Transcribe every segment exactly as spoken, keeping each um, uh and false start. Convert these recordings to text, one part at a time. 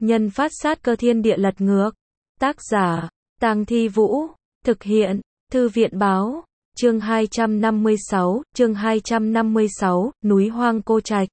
Nhân phát sát cơ thiên địa lật ngược. Tác giả, Tang Thi Vũ. Thực hiện, Thư viện báo. Chương hai trăm năm mươi sáu, chương hai trăm năm mươi sáu, núi hoang cô trạch.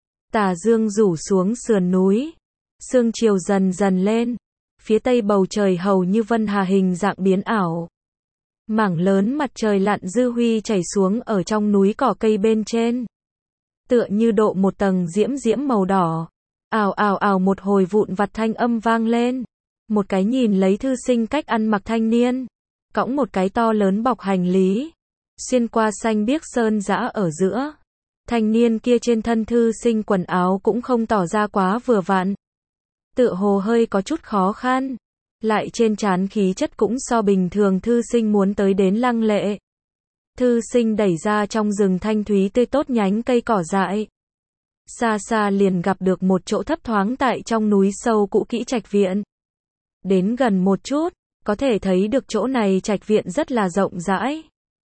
Tà dương rủ xuống sườn núi. Sương chiều dần dần lên. Phía tây bầu trời hầu như vân hà hình dạng biến ảo. Mảng lớn mặt trời lặn dư huy chảy xuống ở trong núi cỏ cây bên trên. Tựa như độ một tầng diễm diễm màu đỏ. Ào ào ào một hồi vụn vặt thanh âm vang lên. Một cái nhìn lấy thư sinh cách ăn mặc thanh niên. Cõng một cái to lớn bọc hành lý. Xuyên qua xanh biếc sơn dã ở giữa. Thanh niên kia trên thân thư sinh quần áo cũng không tỏ ra quá vừa vặn. Tựa hồ hơi có chút khó khăn. Lại trên trán khí chất cũng so bình thường thư sinh muốn tới đến lăng lệ. Thư sinh đẩy ra trong rừng thanh thúy tươi tốt nhánh cây cỏ dại. Xa xa liền gặp được một chỗ thấp thoáng tại trong núi sâu cũ kỹ trạch viện. Đến gần một chút, có thể thấy được chỗ này trạch viện rất là rộng rãi.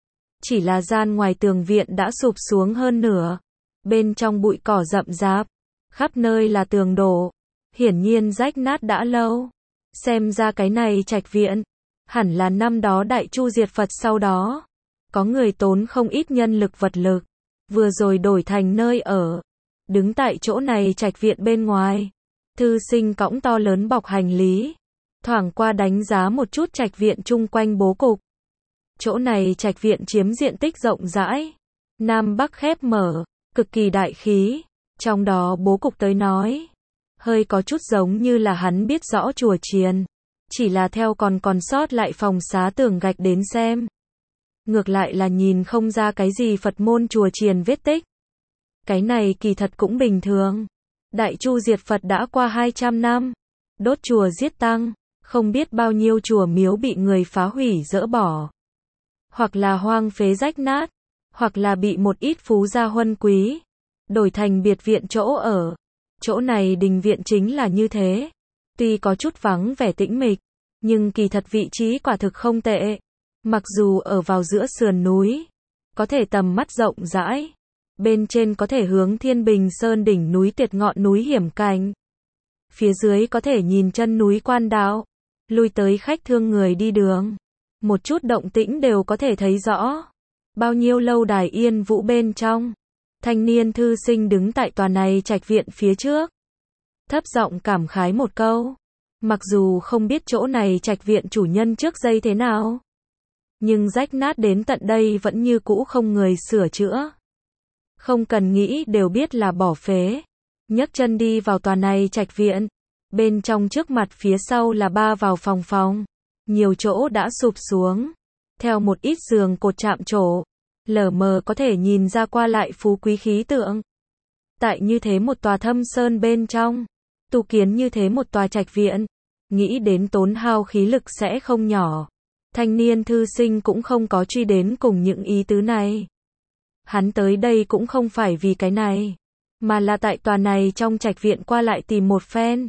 Chỉ là gian ngoài tường viện đã sụp xuống hơn nửa. Bên trong bụi cỏ rậm rạp, khắp nơi là tường đổ. Hiển nhiên rách nát đã lâu. Xem ra cái này trạch viện, hẳn là năm đó Đại Chu diệt Phật sau đó. Có người tốn không ít nhân lực vật lực, vừa rồi đổi thành nơi ở. Đứng tại chỗ này trạch viện bên ngoài, thư sinh cõng to lớn bọc hành lý, thoảng qua đánh giá một chút trạch viện chung quanh bố cục. Chỗ này trạch viện chiếm diện tích rộng rãi, nam bắc khép mở, cực kỳ đại khí, trong đó bố cục tới nói, hơi có chút giống như là hắn biết rõ chùa chiền, chỉ là theo còn còn sót lại phòng xá tường gạch đến xem. Ngược lại là nhìn không ra cái gì Phật môn chùa chiền vết tích. Cái này kỳ thật cũng bình thường. Đại Chu diệt Phật đã qua hai trăm năm. Đốt chùa giết tăng. Không biết bao nhiêu chùa miếu bị người phá hủy dỡ bỏ. Hoặc là hoang phế rách nát. Hoặc là bị một ít phú gia huân quý. Đổi thành biệt viện chỗ ở. Chỗ này đình viện chính là như thế. Tuy có chút vắng vẻ tĩnh mịch. Nhưng kỳ thật vị trí quả thực không tệ. Mặc dù ở vào giữa sườn núi. Có thể tầm mắt rộng rãi. Bên trên có thể hướng Thiên Bình Sơn đỉnh núi tuyệt ngọn núi hiểm cảnh. Phía dưới có thể nhìn chân núi Quan Đạo. Lui tới khách thương người đi đường. Một chút động tĩnh đều có thể thấy rõ. Bao nhiêu lâu đài yên vũ bên trong. Thanh niên thư sinh đứng tại tòa này trạch viện phía trước. Thấp giọng cảm khái một câu. Mặc dù không biết chỗ này trạch viện chủ nhân trước đây thế nào. Nhưng rách nát đến tận đây vẫn như cũ không người sửa chữa. Không cần nghĩ đều biết là bỏ phế. Nhấc chân đi vào tòa này trạch viện. Bên trong trước mặt phía sau là ba vào phòng phòng. Nhiều chỗ đã sụp xuống. Theo một ít giường cột chạm trổ. Lờ mờ có thể nhìn ra qua lại phú quý khí tượng. Tại như thế một tòa thâm sơn bên trong. Tu kiến như thế một tòa trạch viện. Nghĩ đến tốn hao khí lực sẽ không nhỏ. Thanh niên thư sinh cũng không có truy đến cùng những ý tứ này. Hắn tới đây cũng không phải vì cái này, mà là tại tòa này trong trạch viện qua lại tìm một phen.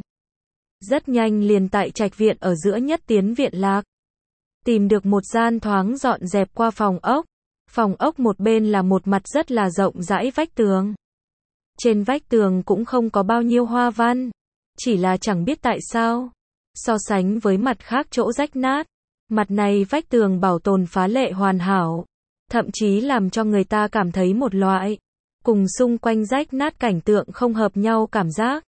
Rất nhanh liền tại trạch viện ở giữa nhất tiến viện lạc. Tìm được một gian thoáng dọn dẹp qua phòng ốc. Phòng ốc một bên là một mặt rất là rộng rãi vách tường. Trên vách tường cũng không có bao nhiêu hoa văn. Chỉ là chẳng biết tại sao. So sánh với mặt khác chỗ rách nát. Mặt này vách tường bảo tồn phá lệ hoàn hảo. Thậm chí làm cho người ta cảm thấy một loại. Cùng xung quanh rách nát cảnh tượng không hợp nhau cảm giác.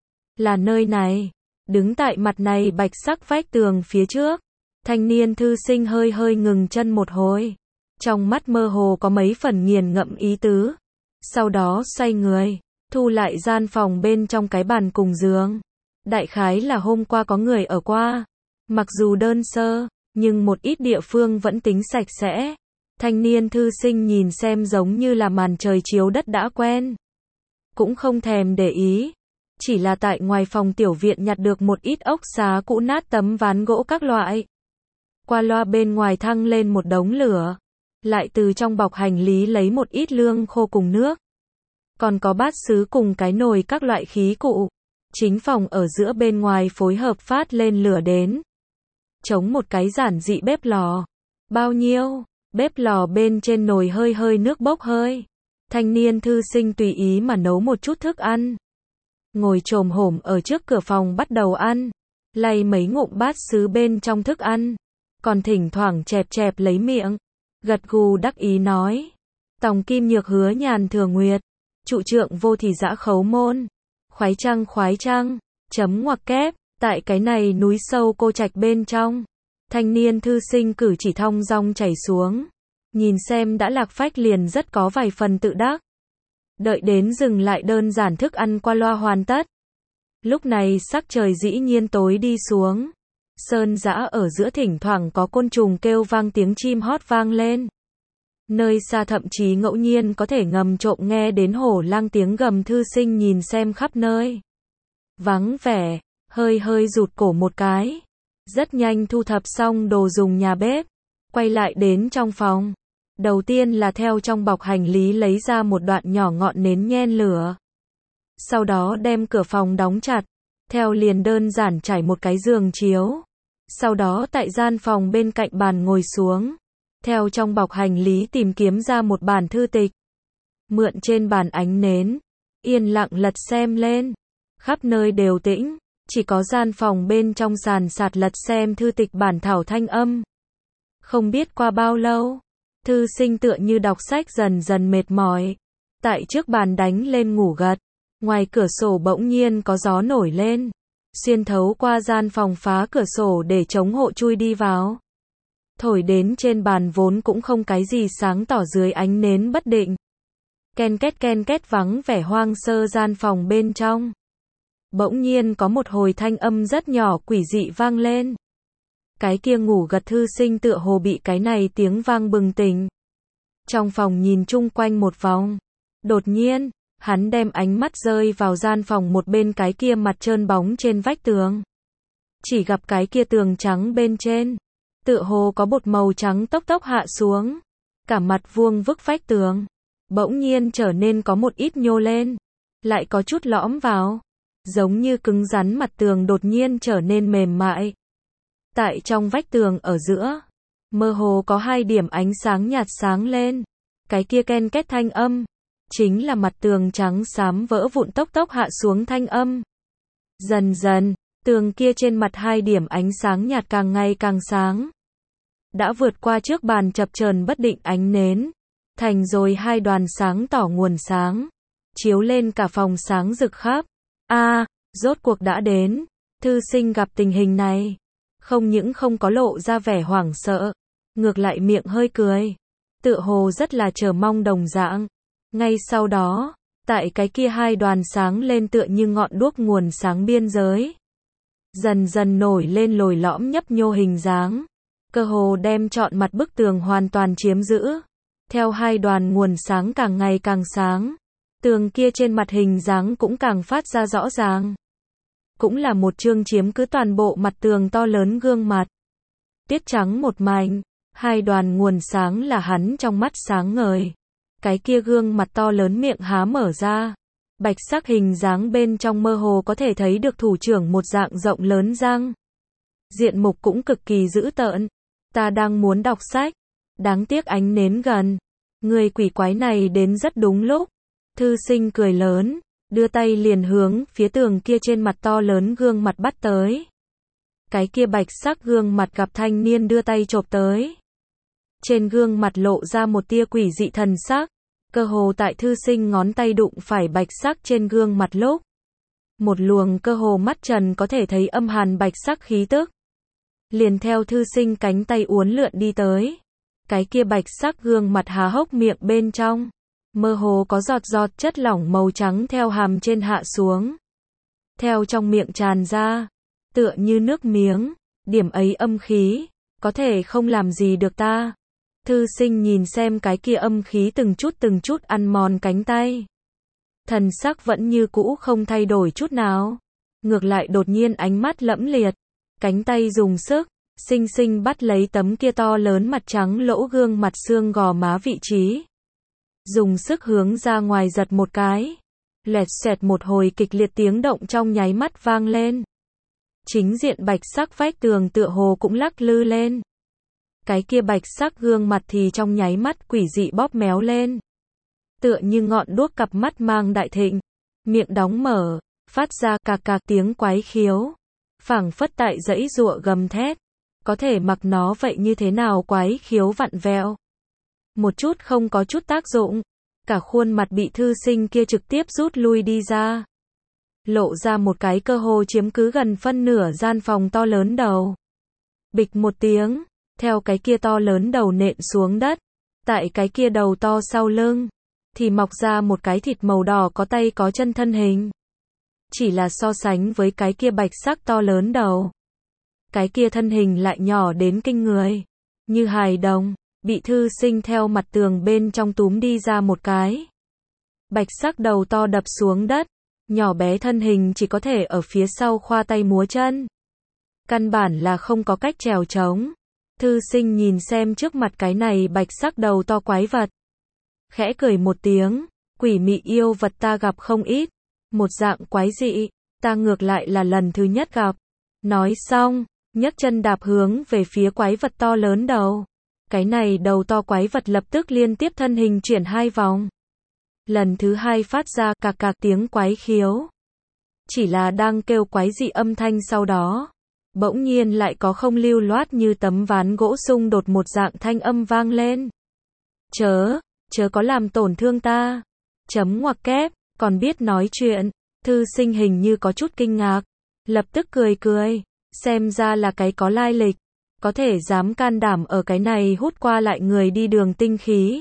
Là nơi này. Đứng tại mặt này bạch sắc vách tường phía trước. Thanh niên thư sinh hơi hơi ngừng chân một hồi. Trong mắt mơ hồ có mấy phần nghiền ngẫm ý tứ. Sau đó xoay người. Thu lại gian phòng bên trong cái bàn cùng giường. Đại khái là hôm qua có người ở qua. Mặc dù đơn sơ. Nhưng một ít địa phương vẫn tính sạch sẽ. Thanh niên thư sinh nhìn xem giống như là màn trời chiếu đất đã quen. Cũng không thèm để ý. Chỉ là tại ngoài phòng tiểu viện nhặt được một ít ốc xá cũ nát tấm ván gỗ các loại. Qua loa bên ngoài thăng lên một đống lửa. Lại từ trong bọc hành lý lấy một ít lương khô cùng nước. Còn có bát sứ cùng cái nồi các loại khí cụ. Chính phòng ở giữa bên ngoài phối hợp phát lên lửa đến. Chống một cái giản dị bếp lò. Bao nhiêu? Bếp lò bên trên nồi hơi hơi nước bốc hơi. Thanh niên thư sinh tùy ý mà nấu một chút thức ăn. ngồi chồm hổm ở trước cửa phòng bắt đầu ăn, lay mấy ngụm bát sứ bên trong thức ăn, còn thỉnh thoảng chẹp chẹp lấy miệng, gật gù đắc ý nói. Tòng Kim Nhược hứa nhàn thừa nguyệt, trụ trượng vô thì dã khấu môn, khoái trăng khoái trăng, chấm ngoặc kép, tại cái này núi sâu cô trạch bên trong, thanh niên thư sinh cử chỉ thong dong chảy xuống, nhìn xem đã lạc phách liền rất có vài phần tự đắc. Đợi đến dừng lại đơn giản thức ăn qua loa hoàn tất. Lúc này sắc trời dĩ nhiên tối đi xuống, sơn dã ở giữa thỉnh thoảng có côn trùng kêu vang tiếng chim hót vang lên. Nơi xa thậm chí ngẫu nhiên có thể ngầm trộm nghe đến hổ lang tiếng gầm thư sinh nhìn xem khắp nơi. Vắng vẻ, hơi hơi rụt cổ một cái. Rất nhanh thu thập xong đồ dùng nhà bếp, quay lại đến trong phòng. Đầu tiên là theo trong bọc hành lý lấy ra một đoạn nhỏ ngọn nến nhen lửa. Sau đó đem cửa phòng đóng chặt, theo liền đơn giản trải một cái giường chiếu. Sau đó tại gian phòng bên cạnh bàn ngồi xuống, theo trong bọc hành lý tìm kiếm ra một bản thư tịch. Mượn trên bàn ánh nến, yên lặng lật xem lên. Khắp nơi đều tĩnh, chỉ có gian phòng bên trong sàn sạt lật xem thư tịch bản thảo thanh âm. Không biết qua bao lâu, thư sinh tựa như đọc sách dần dần mệt mỏi, tại trước bàn đánh lên ngủ gật. Ngoài cửa sổ bỗng nhiên có gió nổi lên, xuyên thấu qua gian phòng phá cửa sổ để chống hộ chui đi vào. Thổi đến trên bàn vốn cũng không cái gì sáng tỏ dưới ánh nến bất định. Ken két ken két vắng vẻ hoang sơ gian phòng bên trong. Bỗng nhiên có một hồi thanh âm rất nhỏ quỷ dị vang lên. Cái kia ngủ gật thư sinh tựa hồ bị cái này tiếng vang bừng tỉnh. Trong phòng nhìn chung quanh một vòng. Đột nhiên, hắn đem ánh mắt rơi vào gian phòng một bên cái kia mặt trơn bóng trên vách tường. Chỉ gặp cái kia tường trắng bên trên, tựa hồ có bột màu trắng tốc tốc hạ xuống. Cả mặt vuông vức vách tường, bỗng nhiên trở nên có một ít nhô lên, lại có chút lõm vào. Giống như cứng rắn mặt tường đột nhiên trở nên mềm mại. Tại trong vách tường ở giữa, mơ hồ có hai điểm ánh sáng nhạt sáng lên. Cái kia ken két thanh âm, chính là mặt tường trắng xám vỡ vụn tốc tốc hạ xuống thanh âm. Dần dần, tường kia trên mặt hai điểm ánh sáng nhạt càng ngày càng sáng. Đã vượt qua trước bàn chập chờn bất định ánh nến, thành rồi hai đoàn sáng tỏ nguồn sáng, chiếu lên cả phòng sáng rực khắp. A, à, rốt cuộc đã đến. Thư sinh gặp tình hình này, không những không có lộ ra vẻ hoảng sợ, ngược lại miệng hơi cười, tựa hồ rất là chờ mong đồng dạng. Ngay sau đó, tại cái kia hai đoàn sáng lên tựa như ngọn đuốc nguồn sáng biên giới, dần dần nổi lên lồi lõm nhấp nhô hình dáng, cơ hồ đem trọn mặt bức tường hoàn toàn chiếm giữ. Theo hai đoàn nguồn sáng càng ngày càng sáng, tường kia trên mặt hình dáng cũng càng phát ra rõ ràng. Cũng là một chương chiếm cứ toàn bộ mặt tường to lớn gương mặt. Tiết trắng một mảnh, hai đoàn nguồn sáng là hắn trong mắt sáng ngời. Cái kia gương mặt to lớn miệng há mở ra. Bạch sắc hình dáng bên trong mơ hồ có thể thấy được thủ trưởng một dạng rộng lớn răng. Diện mục cũng cực kỳ dữ tợn. Ta đang muốn đọc sách. Đáng tiếc ánh nến gần. Người quỷ quái này đến rất đúng lúc. Thư sinh cười lớn, đưa tay liền hướng phía tường kia trên mặt to lớn gương mặt bắt tới. Cái kia bạch sắc gương mặt gặp thanh niên đưa tay chộp tới. Trên gương mặt lộ ra một tia quỷ dị thần sắc, cơ hồ tại thư sinh ngón tay đụng phải bạch sắc trên gương mặt lúc. Một luồng cơ hồ mắt trần có thể thấy âm hàn bạch sắc khí tức. Liền theo thư sinh cánh tay uốn lượn đi tới. Cái kia bạch sắc gương mặt há hốc miệng bên trong. Mơ hồ có giọt giọt chất lỏng màu trắng theo hàm trên hạ xuống. Theo trong miệng tràn ra, tựa như nước miếng, điểm ấy âm khí, có thể không làm gì được ta. Thư sinh nhìn xem cái kia âm khí từng chút từng chút ăn mòn cánh tay. Thần sắc vẫn như cũ không thay đổi chút nào. Ngược lại đột nhiên ánh mắt lẫm liệt, cánh tay dùng sức, xinh xinh bắt lấy tấm kia to lớn mặt trắng lỗ gương mặt xương gò má vị trí. Dùng sức hướng ra ngoài giật một cái. Lẹt xẹt một hồi kịch liệt tiếng động trong nháy mắt vang lên. Chính diện bạch sắc vách tường tựa hồ cũng lắc lư lên. Cái kia bạch sắc gương mặt thì trong nháy mắt quỷ dị bóp méo lên. Tựa như ngọn đuốc cặp mắt mang đại thịnh. Miệng đóng mở, phát ra cạc cạc tiếng quái khiếu, phảng phất tại giãy giụa gầm thét, có thể mặc nó vậy như thế nào quái khiếu vặn vẹo. Một chút không có chút tác dụng, cả khuôn mặt bị thư sinh kia trực tiếp rút lui đi ra. Lộ ra một cái cơ hồ chiếm cứ gần phân nửa gian phòng to lớn đầu. Bịch một tiếng, theo cái kia to lớn đầu nện xuống đất, tại cái kia đầu to sau lưng, thì mọc ra một cái thịt màu đỏ có tay có chân thân hình. Chỉ là so sánh với cái kia bạch sắc to lớn đầu, cái kia thân hình lại nhỏ đến kinh người, như hài đồng, bị thư sinh theo mặt tường bên trong túm đi ra một cái. Bạch sắc đầu to đập xuống đất, nhỏ bé thân hình chỉ có thể ở phía sau khoa tay múa chân. Căn bản là không có cách trèo trống. Thư sinh nhìn xem trước mặt cái này bạch sắc đầu to quái vật. Khẽ cười một tiếng, quỷ mị yêu vật ta gặp không ít. Một dạng quái dị, ta ngược lại là lần thứ nhất gặp. Nói xong, nhấc chân đạp hướng về phía quái vật to lớn đầu. Cái này đầu to quái vật lập tức liên tiếp thân hình chuyển hai vòng. Lần thứ hai phát ra cạc cạc tiếng quái khiếu. Chỉ là đang kêu quái dị âm thanh sau đó, bỗng nhiên lại có không lưu loát như tấm ván gỗ xung đột một dạng thanh âm vang lên. Chớ, chớ có làm tổn thương ta. Chấm ngoặc kép, còn biết nói chuyện. Thư sinh hình như có chút kinh ngạc, lập tức cười cười, xem ra là cái có lai lịch, có thể dám can đảm ở cái này hút qua lại người đi đường tinh khí.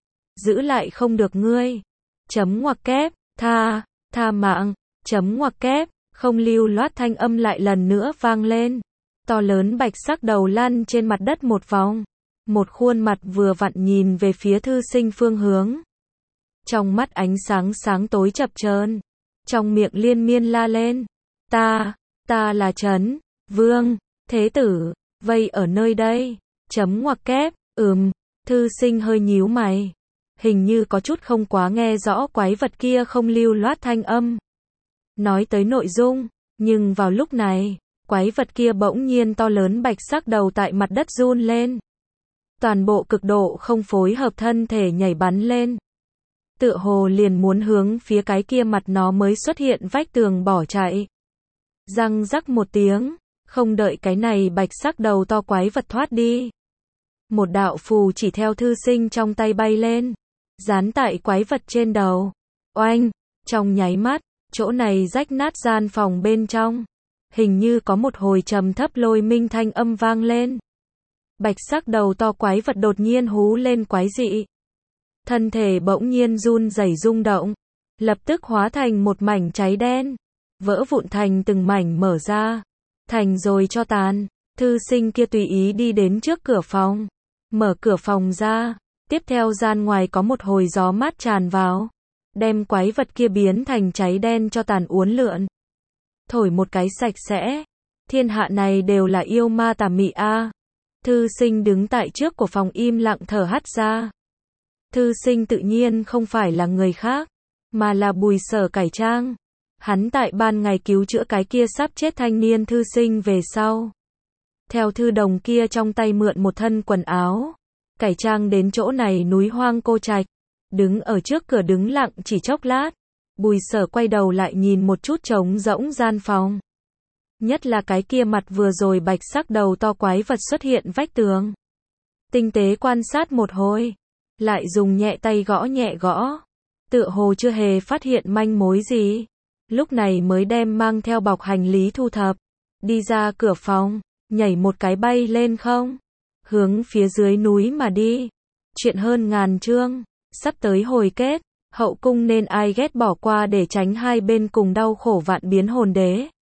Giữ lại không được ngươi. Chấm ngoặc kép, tha, tha mạng, chấm ngoặc kép, không lưu loát thanh âm lại lần nữa vang lên. To lớn bạch sắc đầu lăn trên mặt đất một vòng, một khuôn mặt vừa vặn nhìn về phía thư sinh phương hướng. Trong mắt ánh sáng sáng tối chập chờn, trong miệng liên miên la lên. Ta, ta là Trấn Vương, Thế Tử, vây ở nơi đây. Chấm ngoặc kép, ừm, thư sinh hơi nhíu mày. Hình như có chút không quá nghe rõ quái vật kia không lưu loát thanh âm. Nói tới nội dung, nhưng vào lúc này, quái vật kia bỗng nhiên to lớn bạch sắc đầu tại mặt đất run lên. Toàn bộ cực độ không phối hợp thân thể nhảy bắn lên. Tựa hồ liền muốn hướng phía cái kia mặt nó mới xuất hiện vách tường bỏ chạy. Răng rắc một tiếng, không đợi cái này bạch sắc đầu to quái vật thoát đi. Một đạo phù chỉ theo thư sinh trong tay bay lên, dán tại quái vật trên đầu. Oanh, trong nháy mắt, chỗ này rách nát gian phòng bên trong. Hình như có một hồi trầm thấp lôi minh thanh âm vang lên. Bạch sắc đầu to quái vật đột nhiên hú lên quái dị. Thân thể bỗng nhiên run rẩy rung động, lập tức hóa thành một mảnh cháy đen, vỡ vụn thành từng mảnh mở ra, thành rồi cho tàn. Thư sinh kia tùy ý đi đến trước cửa phòng, mở cửa phòng ra, tiếp theo gian ngoài có một hồi gió mát tràn vào, đem quái vật kia biến thành cháy đen cho tàn uốn lượn. Thổi một cái sạch sẽ, thiên hạ này đều là yêu ma tà mị a. Thư sinh đứng tại trước của phòng im lặng thở hắt ra. Thư sinh tự nhiên không phải là người khác, mà là Bùi Sở Cải Trang. Hắn tại ban ngày cứu chữa cái kia sắp chết thanh niên thư sinh về sau. Theo thư đồng kia trong tay mượn một thân quần áo. Cải Trang đến chỗ này núi hoang cô trạch. Đứng ở trước cửa đứng lặng chỉ chốc lát. Bùi Sở quay đầu lại nhìn một chút trống rỗng gian phòng. Nhất là cái kia mặt vừa rồi bạch sắc đầu to quái vật xuất hiện vách tường. Tinh tế quan sát một hồi. Lại dùng nhẹ tay gõ nhẹ gõ. Tựa hồ chưa hề phát hiện manh mối gì. Lúc này mới đem mang theo bọc hành lý thu thập. Đi ra cửa phòng, nhảy một cái bay lên không. Hướng phía dưới núi mà đi. Chuyện hơn ngàn chương. Sắp tới hồi kết. Hậu cung nên ai ghét bỏ qua để tránh hai bên cùng đau khổ vạn biến hồn đế.